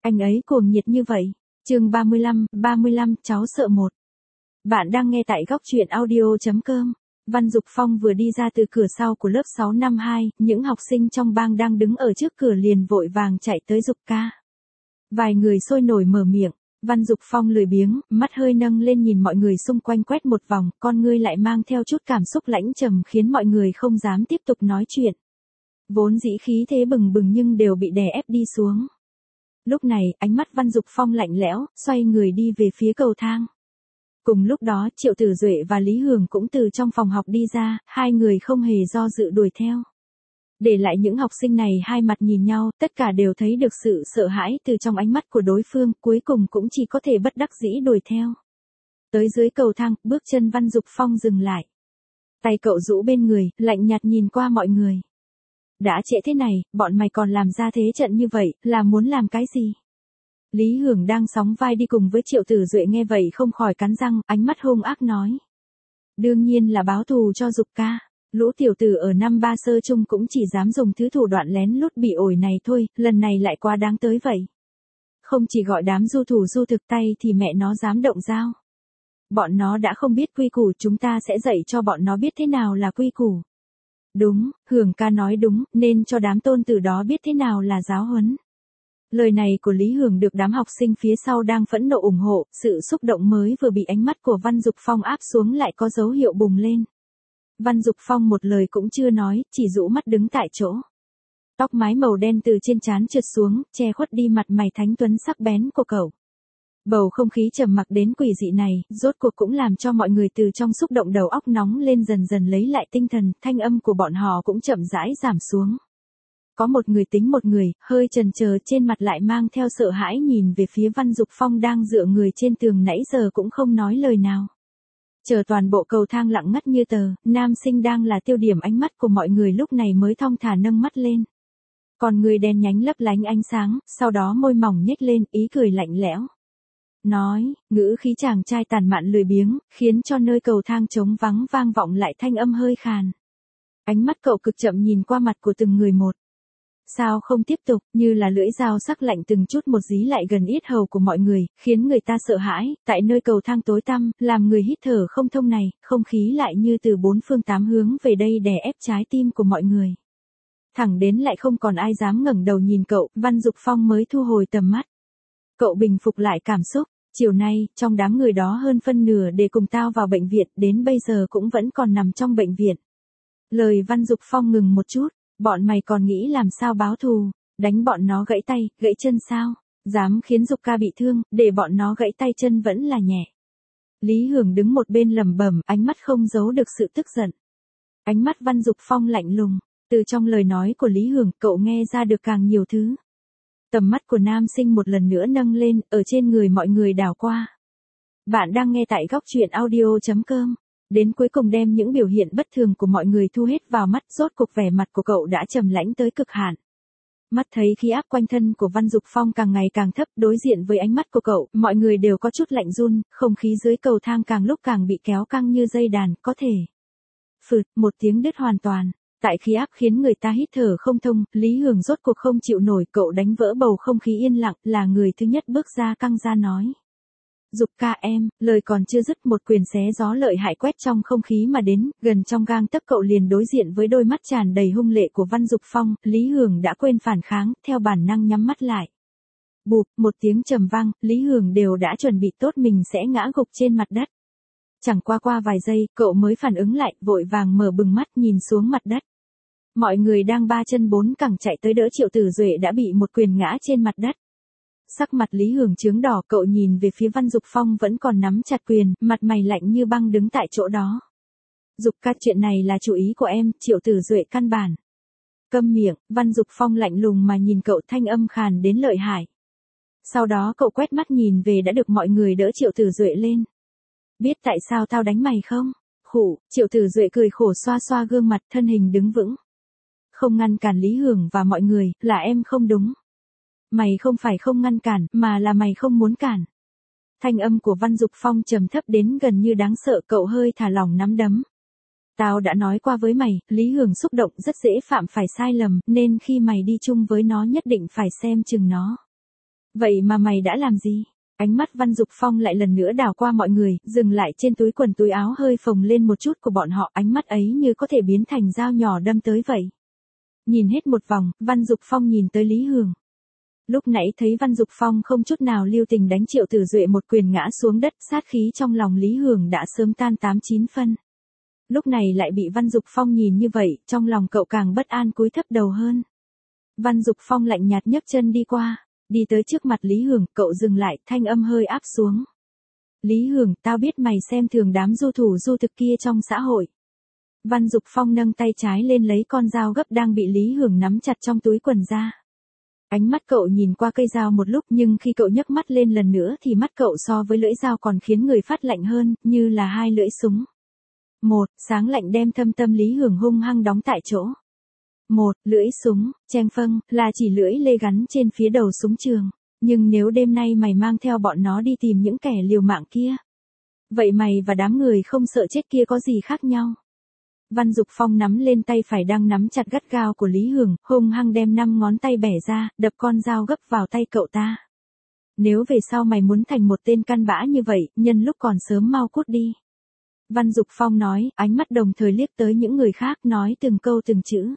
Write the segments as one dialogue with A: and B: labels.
A: Anh ấy cuồng nhiệt như vậy. Chương 35, cháu sợ một. Bạn đang nghe tại góc truyện audio.com. Văn Dục Phong vừa đi ra từ cửa sau của lớp 6 năm 2, những học sinh trong bang đang đứng ở trước cửa liền vội vàng chạy tới giục ca. Vài người sôi nổi mở miệng, Văn Dục Phong lười biếng, mắt hơi nâng lên nhìn mọi người xung quanh quét một vòng, con ngươi lại mang theo chút cảm xúc lãnh trầm khiến mọi người không dám tiếp tục nói chuyện. Vốn dĩ khí thế bừng bừng nhưng đều bị đè ép đi xuống. Lúc này, ánh mắt Văn Dục Phong lạnh lẽo, xoay người đi về phía cầu thang. Cùng lúc đó, Triệu Tử Duệ và Lý Hường cũng từ trong phòng học đi ra, hai người không hề do dự đuổi theo. Để lại những học sinh này hai mặt nhìn nhau, tất cả đều thấy được sự sợ hãi từ trong ánh mắt của đối phương, cuối cùng cũng chỉ có thể bất đắc dĩ đuổi theo. Tới dưới cầu thang, bước chân Văn Dục Phong dừng lại. Tay cậu rũ bên người, lạnh nhạt nhìn qua mọi người. Đã trễ thế này, bọn mày còn làm ra thế trận như vậy, là muốn làm cái gì? Lý Hường đang sóng vai đi cùng với Triệu Tử Duệ nghe vậy không khỏi cắn răng, ánh mắt hung ác nói. Đương nhiên là báo thù cho Dục ca. Lũ tiểu tử ở năm 3 sơ chung cũng chỉ dám dùng thứ thủ đoạn lén lút bị ổi này thôi, lần này lại quá đáng tới vậy. Không chỉ gọi đám du thủ du thực tay thì mẹ nó dám động dao. Bọn nó đã không biết quy củ, chúng ta sẽ dạy cho bọn nó biết thế nào là quy củ. Đúng, Hường ca nói đúng, nên cho đám tôn tử đó biết thế nào là giáo huấn. Lời này của Lý Hường được đám học sinh phía sau đang phẫn nộ ủng hộ, sự xúc động mới vừa bị ánh mắt của Văn Dục Phong áp xuống lại có dấu hiệu bùng lên. Văn Dục Phong một lời cũng chưa nói, chỉ rũ mắt đứng tại chỗ. Tóc mái màu đen từ trên trán trượt xuống, che khuất đi mặt mày thánh tuấn sắc bén của cậu. Bầu không khí trầm mặc đến quỷ dị này, rốt cuộc cũng làm cho mọi người từ trong xúc động đầu óc nóng lên dần dần lấy lại tinh thần, thanh âm của bọn họ cũng chậm rãi giảm xuống. Có một người tính một người, hơi chần chờ trên mặt lại mang theo sợ hãi nhìn về phía Văn Dục Phong đang dựa người trên tường nãy giờ cũng không nói lời nào. Chờ toàn bộ cầu thang lặng ngắt như tờ, nam sinh đang là tiêu điểm ánh mắt của mọi người lúc này mới thong thả nâng mắt lên. Còn người đen nhánh lấp lánh ánh sáng, sau đó môi mỏng nhếch lên, ý cười lạnh lẽo. Nói, ngữ khí chàng trai tàn mạn lười biếng, khiến cho nơi cầu thang trống vắng vang vọng lại thanh âm hơi khàn. Ánh mắt cậu cực chậm nhìn qua mặt của từng người một. Sao không tiếp tục, như là lưỡi dao sắc lạnh từng chút một dí lại gần yết hầu của mọi người, khiến người ta sợ hãi, tại nơi cầu thang tối tăm, làm người hít thở không thông này, không khí lại như từ bốn phương tám hướng về đây đè ép trái tim của mọi người. Thẳng đến lại không còn ai dám ngẩng đầu nhìn cậu, Văn Dục Phong mới thu hồi tầm mắt. Cậu bình phục lại cảm xúc, chiều nay, trong đám người đó hơn phân nửa để cùng tao vào bệnh viện, đến bây giờ cũng vẫn còn nằm trong bệnh viện. Lời Văn Dục Phong ngừng một chút. Bọn mày còn nghĩ làm sao báo thù, đánh bọn nó gãy tay, gãy chân sao, dám khiến Dục ca bị thương, để bọn nó gãy tay chân vẫn là nhẹ. Lý Hường đứng một bên lẩm bẩm, ánh mắt không giấu được sự tức giận. Ánh mắt Văn Dục Phong lạnh lùng, từ trong lời nói của Lý Hường, cậu nghe ra được càng nhiều thứ. Tầm mắt của nam sinh một lần nữa nâng lên, ở trên người mọi người đảo qua. Bạn đang nghe tại góc truyện audio.com. Đến cuối cùng đem những biểu hiện bất thường của mọi người thu hết vào mắt, rốt cuộc vẻ mặt của cậu đã trầm lãnh tới cực hạn. Mắt thấy khí áp quanh thân của Văn Dục Phong càng ngày càng thấp, đối diện với ánh mắt của cậu, mọi người đều có chút lạnh run, không khí dưới cầu thang càng lúc càng bị kéo căng như dây đàn, có thể. Phụt, một tiếng đứt hoàn toàn. Tại khí áp khiến người ta hít thở không thông, Lý Hường rốt cuộc không chịu nổi, cậu đánh vỡ bầu không khí yên lặng, là người thứ nhất bước ra căng ra nói. Dục ca em, lời còn chưa dứt một quyền xé gió lợi hại quét trong không khí mà đến, gần trong gang tấc cậu liền đối diện với đôi mắt tràn đầy hung lệ của Văn Dục Phong, Lý Hường đã quên phản kháng, theo bản năng nhắm mắt lại. Bụp, một tiếng trầm vang, Lý Hường đều đã chuẩn bị tốt mình sẽ ngã gục trên mặt đất. Chẳng qua vài giây, cậu mới phản ứng lại, vội vàng mở bừng mắt nhìn xuống mặt đất. Mọi người đang ba chân bốn cẳng chạy tới đỡ Triệu Tử Duệ đã bị một quyền ngã trên mặt đất. Sắc mặt Lý Hường chướng đỏ, cậu nhìn về phía Văn Dục Phong vẫn còn nắm chặt quyền, mặt mày lạnh như băng đứng tại chỗ đó. Dục ca, chuyện này là chủ ý của em, Triệu Tử Duệ căn bản. Câm miệng, Văn Dục Phong lạnh lùng mà nhìn cậu, thanh âm khàn đến lợi hại. Sau đó cậu quét mắt nhìn về đã được mọi người đỡ Triệu Tử Duệ lên. Biết tại sao tao đánh mày không? Khủ, Triệu Tử Duệ cười khổ xoa xoa gương mặt, thân hình đứng vững. Không ngăn cản Lý Hường và mọi người, là em không đúng. Mày không phải không ngăn cản, mà là mày không muốn cản. Thanh âm của Văn Dục Phong trầm thấp đến gần như đáng sợ, cậu hơi thả lỏng nắm đấm. Tao đã nói qua với mày, Lý Hường xúc động rất dễ phạm phải sai lầm, nên khi mày đi chung với nó nhất định phải xem chừng nó. Vậy mà mày đã làm gì? Ánh mắt Văn Dục Phong lại lần nữa đảo qua mọi người, dừng lại trên túi quần túi áo hơi phồng lên một chút của bọn họ, ánh mắt ấy như có thể biến thành dao nhỏ đâm tới vậy. Nhìn hết một vòng, Văn Dục Phong nhìn tới Lý Hường. Lúc nãy thấy Văn Dục Phong không chút nào lưu tình đánh Triệu Tử Duệ một quyền ngã xuống đất, sát khí trong lòng Lý Hường đã sớm tan 8-9 phân. Lúc này lại bị Văn Dục Phong nhìn như vậy, trong lòng cậu càng bất an cúi thấp đầu hơn. Văn Dục Phong lạnh nhạt nhấc chân đi qua, đi tới trước mặt Lý Hường, cậu dừng lại, thanh âm hơi áp xuống. Lý Hường, tao biết mày xem thường đám du thủ du thực kia trong xã hội. Văn Dục Phong nâng tay trái lên lấy con dao gấp đang bị Lý Hường nắm chặt trong túi quần ra. Ánh mắt cậu nhìn qua cây dao một lúc, nhưng khi cậu nhấc mắt lên lần nữa thì mắt cậu so với lưỡi dao còn khiến người phát lạnh hơn, như là hai lưỡi súng. Một, sáng lạnh đem thâm tâm Lý Hường hung hăng đóng tại chỗ. Một, lưỡi súng, cheng phâng, là chỉ lưỡi lê gắn trên phía đầu súng trường. Nhưng nếu đêm nay mày mang theo bọn nó đi tìm những kẻ liều mạng kia, vậy mày và đám người không sợ chết kia có gì khác nhau? Văn Dục Phong nắm lên tay phải đang nắm chặt gắt gao của Lý Hường, hung hăng đem 5 ngón tay bẻ ra, đập con dao gấp vào tay cậu ta. Nếu về sau mày muốn thành một tên căn bã như vậy, nhân lúc còn sớm mau cút đi. Văn Dục Phong nói, ánh mắt đồng thời liếc tới những người khác, nói từng câu từng chữ.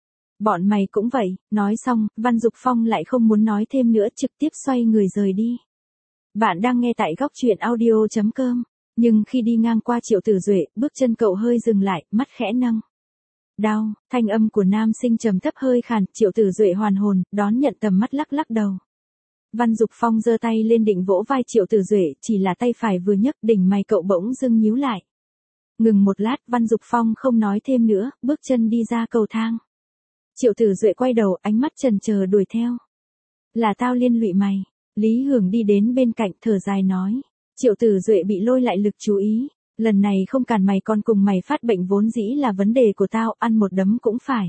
A: Bọn mày cũng vậy. Nói xong, Văn Dục Phong lại không muốn nói thêm nữa, trực tiếp xoay người rời đi. Bạn đang nghe tại góc truyện audio.com. Nhưng khi đi ngang qua Triệu Tử Duệ, bước chân cậu hơi dừng lại, mắt khẽ nâng. Đau, thanh âm của nam sinh trầm thấp hơi khàn, Triệu Tử Duệ hoàn hồn, đón nhận tầm mắt lắc lắc đầu. Văn Dục Phong giơ tay lên định vỗ vai Triệu Tử Duệ, chỉ là tay phải vừa nhấc, đỉnh mày cậu bỗng dưng nhíu lại. Ngừng một lát, Văn Dục Phong không nói thêm nữa, bước chân đi ra cầu thang. Triệu Tử Duệ quay đầu, ánh mắt chần chờ đuổi theo. Là tao liên lụy mày. Lý Hường đi đến bên cạnh, thở dài nói. Triệu Tử Duệ bị lôi lại lực chú ý. Lần này không cản mày còn cùng mày phát bệnh vốn dĩ là vấn đề của tao, ăn một đấm cũng phải.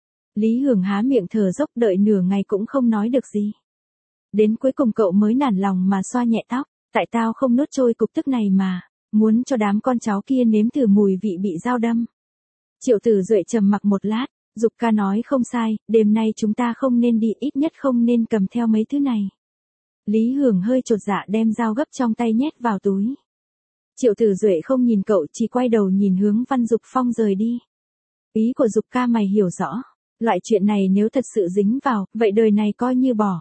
A: Lý Hường há miệng thở dốc, đợi nửa ngày cũng không nói được gì. Đến cuối cùng cậu mới nản lòng mà xoa nhẹ tóc. Tại tao không nuốt trôi cục tức này mà. Muốn cho đám con cháu kia nếm thử mùi vị bị dao đâm. Triệu Tử Duệ trầm mặc một lát. Dục ca nói không sai, đêm nay chúng ta không nên đi, ít nhất không nên cầm theo mấy thứ này. Lý Hường hơi chột dạ đem dao gấp trong tay nhét vào túi. Triệu Tử Duệ không nhìn cậu, chỉ quay đầu nhìn hướng Văn Dục Phong rời đi. Ý của Dục ca mày hiểu rõ. Loại chuyện này nếu thật sự dính vào, vậy đời này coi như bỏ.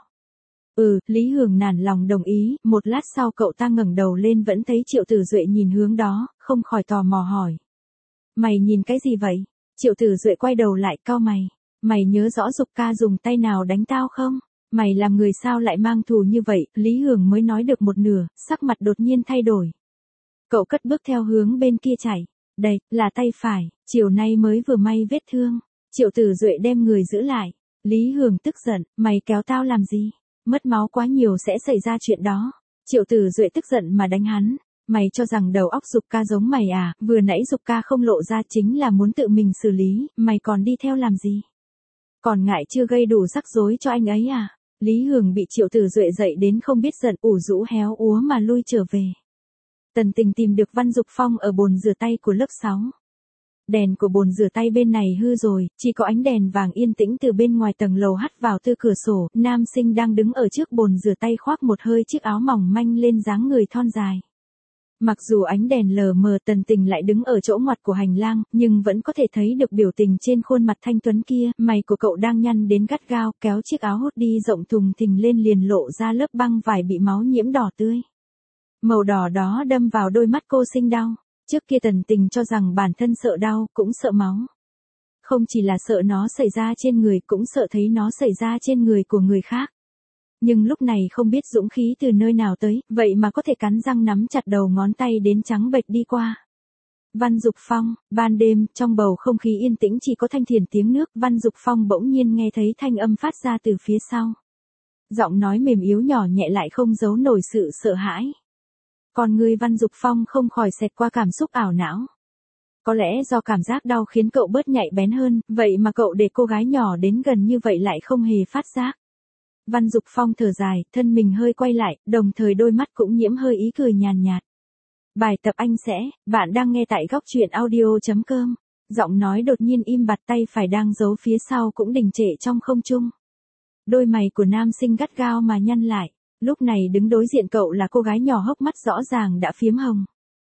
A: Lý Hường nản lòng đồng ý, một lát sau cậu ta ngẩng đầu lên vẫn thấy Triệu Tử Duệ nhìn hướng đó, không khỏi tò mò hỏi. Mày nhìn cái gì vậy? Triệu Tử Duệ quay đầu lại cau mày. Mày nhớ rõ Dục ca dùng tay nào đánh tao không? Mày làm người sao lại mang thù như vậy? Lý Hường mới nói được một nửa, sắc mặt đột nhiên thay đổi. Cậu cất bước theo hướng bên kia chạy. Đây, là tay phải, chiều nay mới vừa may vết thương. Triệu Tử Duệ đem người giữ lại. Lý Hường tức giận, mày kéo tao làm gì? Mất máu quá nhiều sẽ xảy ra chuyện đó. Triệu Tử Duệ tức giận mà đánh hắn. Mày cho rằng đầu óc Dục ca giống mày à, vừa nãy Dục ca không lộ ra chính là muốn tự mình xử lý, mày còn đi theo làm gì? Còn ngại chưa gây đủ rắc rối cho anh ấy à? Lý Hường bị Triệu Tử Duệ dậy đến không biết giận, ủ rũ héo úa mà lui trở về. Tần Tình tìm được Văn Dục Phong ở bồn rửa tay của lớp 6. Đèn của bồn rửa tay bên này hư rồi, chỉ có ánh đèn vàng yên tĩnh từ bên ngoài tầng lầu hắt vào từ cửa sổ, nam sinh đang đứng ở trước bồn rửa tay khoác một hơi chiếc áo mỏng manh lên dáng người thon dài. Mặc dù ánh đèn lờ mờ, Tần Tình lại đứng ở chỗ ngoặt của hành lang, nhưng vẫn có thể thấy được biểu tình trên khuôn mặt thanh tuấn kia, mày của cậu đang nhăn đến gắt gao, kéo chiếc áo hốt đi rộng thùng thình lên liền lộ ra lớp băng vải bị máu nhiễm đỏ tươi. Màu đỏ đó đâm vào đôi mắt cô sinh đau. Trước kia Tần Tình cho rằng bản thân sợ đau, cũng sợ máu. Không chỉ là sợ nó xảy ra trên người, cũng sợ thấy nó xảy ra trên người của người khác. Nhưng lúc này không biết dũng khí từ nơi nào tới, vậy mà có thể cắn răng nắm chặt đầu ngón tay đến trắng bệch đi qua. Văn Dục Phong, ban đêm, trong bầu không khí yên tĩnh chỉ có thanh thiền tiếng nước, Văn Dục Phong bỗng nhiên nghe thấy thanh âm phát ra từ phía sau. Giọng nói mềm yếu nhỏ nhẹ lại không giấu nổi sự sợ hãi. Còn người Văn Dục Phong không khỏi xẹt qua cảm xúc ảo não. Có lẽ do cảm giác đau khiến cậu bớt nhạy bén hơn, vậy mà cậu để cô gái nhỏ đến gần như vậy lại không hề phát giác. Văn Dục Phong thở dài, thân mình hơi quay lại, đồng thời đôi mắt cũng nhiễm hơi ý cười nhàn nhạt. Bài tập anh sẽ, bạn đang nghe tại góc truyện audio.com. Giọng nói đột nhiên im bặt, tay phải đang giấu phía sau cũng đình trệ trong không trung. Đôi mày của nam sinh gắt gao mà nhăn lại. Lúc này đứng đối diện cậu là cô gái nhỏ hốc mắt rõ ràng đã phiếm hồng.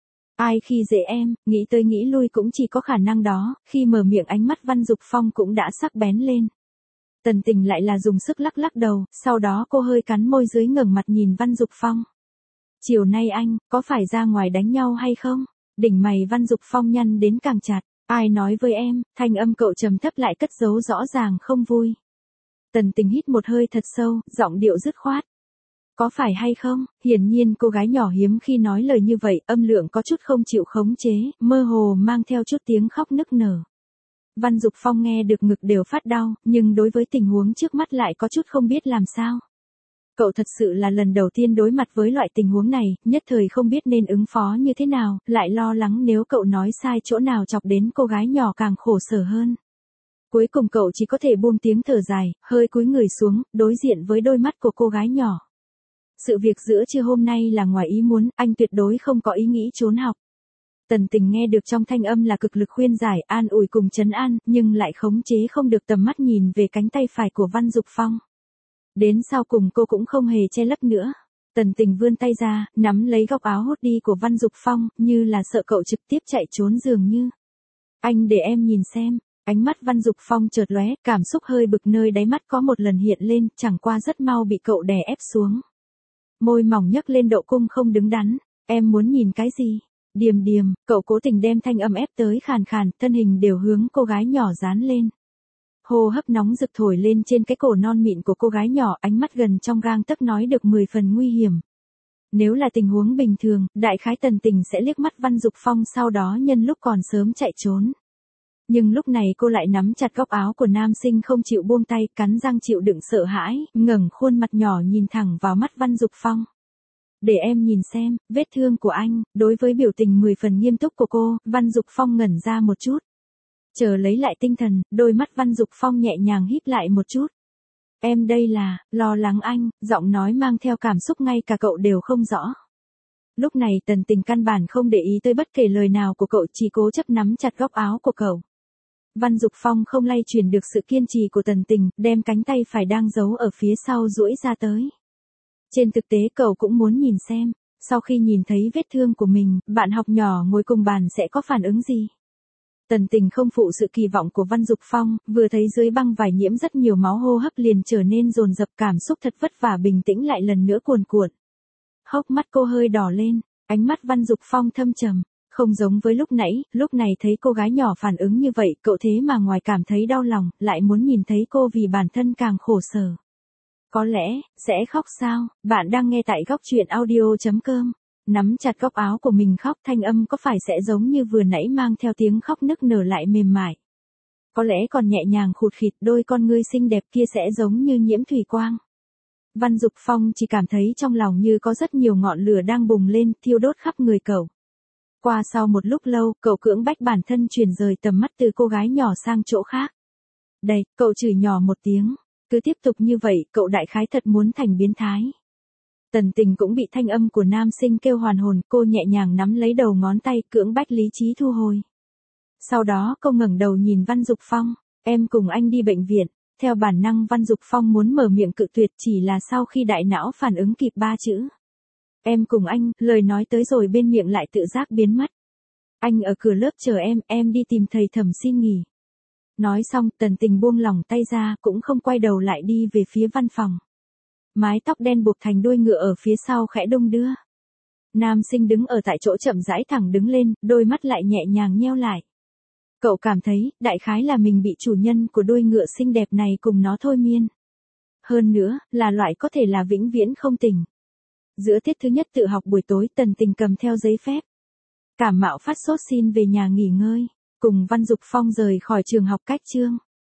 A: Ai khi dễ em, nghĩ tới nghĩ lui cũng chỉ có khả năng đó, khi mở miệng ánh mắt Văn Dục Phong cũng đã sắc bén lên. Tần Tình lại là dùng sức lắc lắc đầu, sau đó cô hơi cắn môi dưới ngẩng mặt nhìn Văn Dục Phong. Chiều nay anh, có phải ra ngoài đánh nhau hay không? Đỉnh mày Văn Dục Phong nhăn đến càng chặt. Ai nói với em, thanh âm cậu trầm thấp lại cất giấu rõ ràng không vui. Tần Tình hít một hơi thật sâu, giọng điệu dứt khoát. Có phải hay không? Hiển nhiên cô gái nhỏ hiếm khi nói lời như vậy, âm lượng có chút không chịu khống chế, mơ hồ mang theo chút tiếng khóc nức nở. Văn Dục Phong nghe được ngực đều phát đau, nhưng đối với tình huống trước mắt lại có chút không biết làm sao. Cậu thật sự là lần đầu tiên đối mặt với loại tình huống này, nhất thời không biết nên ứng phó như thế nào, lại lo lắng nếu cậu nói sai chỗ nào chọc đến cô gái nhỏ càng khổ sở hơn. Cuối cùng cậu chỉ có thể buông tiếng thở dài, hơi cúi người xuống, đối diện với đôi mắt của cô gái nhỏ. Sự việc giữa trưa hôm nay là ngoài ý muốn, anh tuyệt đối không có ý nghĩ trốn học. Tần Tình nghe được trong thanh âm là cực lực khuyên giải, an ủi cùng trấn an, nhưng lại khống chế không được tầm mắt nhìn về cánh tay phải của Văn Dục Phong. Đến sau cùng cô cũng không hề che lấp nữa. Tần Tình vươn tay ra, nắm lấy góc áo hốt đi của Văn Dục Phong, như là sợ cậu trực tiếp chạy trốn dường như. Anh để em nhìn xem. Ánh mắt Văn Dục Phong chợt lóe, cảm xúc hơi bực nơi đáy mắt có một lần hiện lên, chẳng qua rất mau bị cậu đè ép xuống. Môi mỏng nhấc lên độ cung không đứng đắn. Em muốn nhìn cái gì? Điềm điềm, cậu cố tình đem thanh âm ép tới khàn khàn, thân hình đều hướng cô gái nhỏ dán lên. Hô hấp nóng rực thổi lên trên cái cổ non mịn của cô gái nhỏ, ánh mắt gần trong gang tấc nói được 10 phần nguy hiểm. Nếu là tình huống bình thường, đại khái Tần Tình sẽ liếc mắt Văn Dục Phong sau đó nhân lúc còn sớm chạy trốn. Nhưng lúc này cô lại nắm chặt góc áo của nam sinh không chịu buông tay, cắn răng chịu đựng sợ hãi, ngẩng khuôn mặt nhỏ nhìn thẳng vào mắt Văn Dục Phong. Để em nhìn xem, vết thương của anh. Đối với biểu tình 10 phần nghiêm túc của cô, Văn Dục Phong ngẩn ra một chút. Chờ lấy lại tinh thần, đôi mắt Văn Dục Phong nhẹ nhàng híp lại một chút. Em đây là, lo lắng anh, giọng nói mang theo cảm xúc ngay cả cậu đều không rõ. Lúc này Tần Tình căn bản không để ý tới bất kể lời nào của cậu, chỉ cố chấp nắm chặt góc áo của cậu. Văn Dục Phong không lay chuyển được sự kiên trì của Tần Tình, đem cánh tay phải đang giấu ở phía sau duỗi ra tới. Trên thực tế cậu cũng muốn nhìn xem, sau khi nhìn thấy vết thương của mình, bạn học nhỏ ngồi cùng bàn sẽ có phản ứng gì. Tần Tình không phụ sự kỳ vọng của Văn Dục Phong, vừa thấy dưới băng vải nhiễm rất nhiều máu hô hấp liền trở nên dồn dập, cảm xúc thật vất vả bình tĩnh lại lần nữa cuồn cuộn. Hốc mắt cô hơi đỏ lên, ánh mắt Văn Dục Phong thâm trầm, không giống với lúc này thấy cô gái nhỏ phản ứng như vậy, cậu thế mà ngoài cảm thấy đau lòng, lại muốn nhìn thấy cô vì bản thân càng khổ sở. Có lẽ, sẽ khóc sao? Bạn đang nghe tại góc truyện audio.com. Nắm chặt góc áo của mình khóc, thanh âm có phải sẽ giống như vừa nãy mang theo tiếng khóc nức nở lại mềm mại. Có lẽ còn nhẹ nhàng khụt khịt, đôi con ngươi xinh đẹp kia sẽ giống như nhiễm thủy quang. Văn Dục Phong chỉ cảm thấy trong lòng như có rất nhiều ngọn lửa đang bùng lên, thiêu đốt khắp người cậu. Qua sau một lúc lâu, cậu cưỡng bách bản thân chuyển rời tầm mắt từ cô gái nhỏ sang chỗ khác. Đây, cậu chửi nhỏ một tiếng. Cứ tiếp tục như vậy, cậu đại khái thật muốn thành biến thái. Tần Tình cũng bị thanh âm của nam sinh kêu hoàn hồn, cô nhẹ nhàng nắm lấy đầu ngón tay, cưỡng bách lý trí thu hồi. Sau đó cô ngẩng đầu nhìn Văn Dục Phong, em cùng anh đi bệnh viện. Theo bản năng Văn Dục Phong muốn mở miệng cự tuyệt, chỉ là sau khi đại não phản ứng kịp 3 chữ. Em cùng anh, lời nói tới rồi bên miệng lại tự giác biến mất. Anh ở cửa lớp chờ em đi tìm thầy Thẩm xin nghỉ. Nói xong, Tần Tình buông lỏng tay ra, cũng không quay đầu lại đi về phía văn phòng. Mái tóc đen buộc thành đuôi ngựa ở phía sau khẽ đung đưa. Nam sinh đứng ở tại chỗ chậm rãi thẳng đứng lên, đôi mắt lại nhẹ nhàng nheo lại. Cậu cảm thấy, đại khái là mình bị chủ nhân của đuôi ngựa xinh đẹp này cùng nó thôi miên. Hơn nữa, là loại có thể là vĩnh viễn không tỉnh. Giữa tiết thứ nhất tự học buổi tối, Tần Tình cầm theo giấy phép. Cảm mạo phát sốt xin về nhà nghỉ ngơi. Cùng Văn Dục Phong rời khỏi trường học cách chương.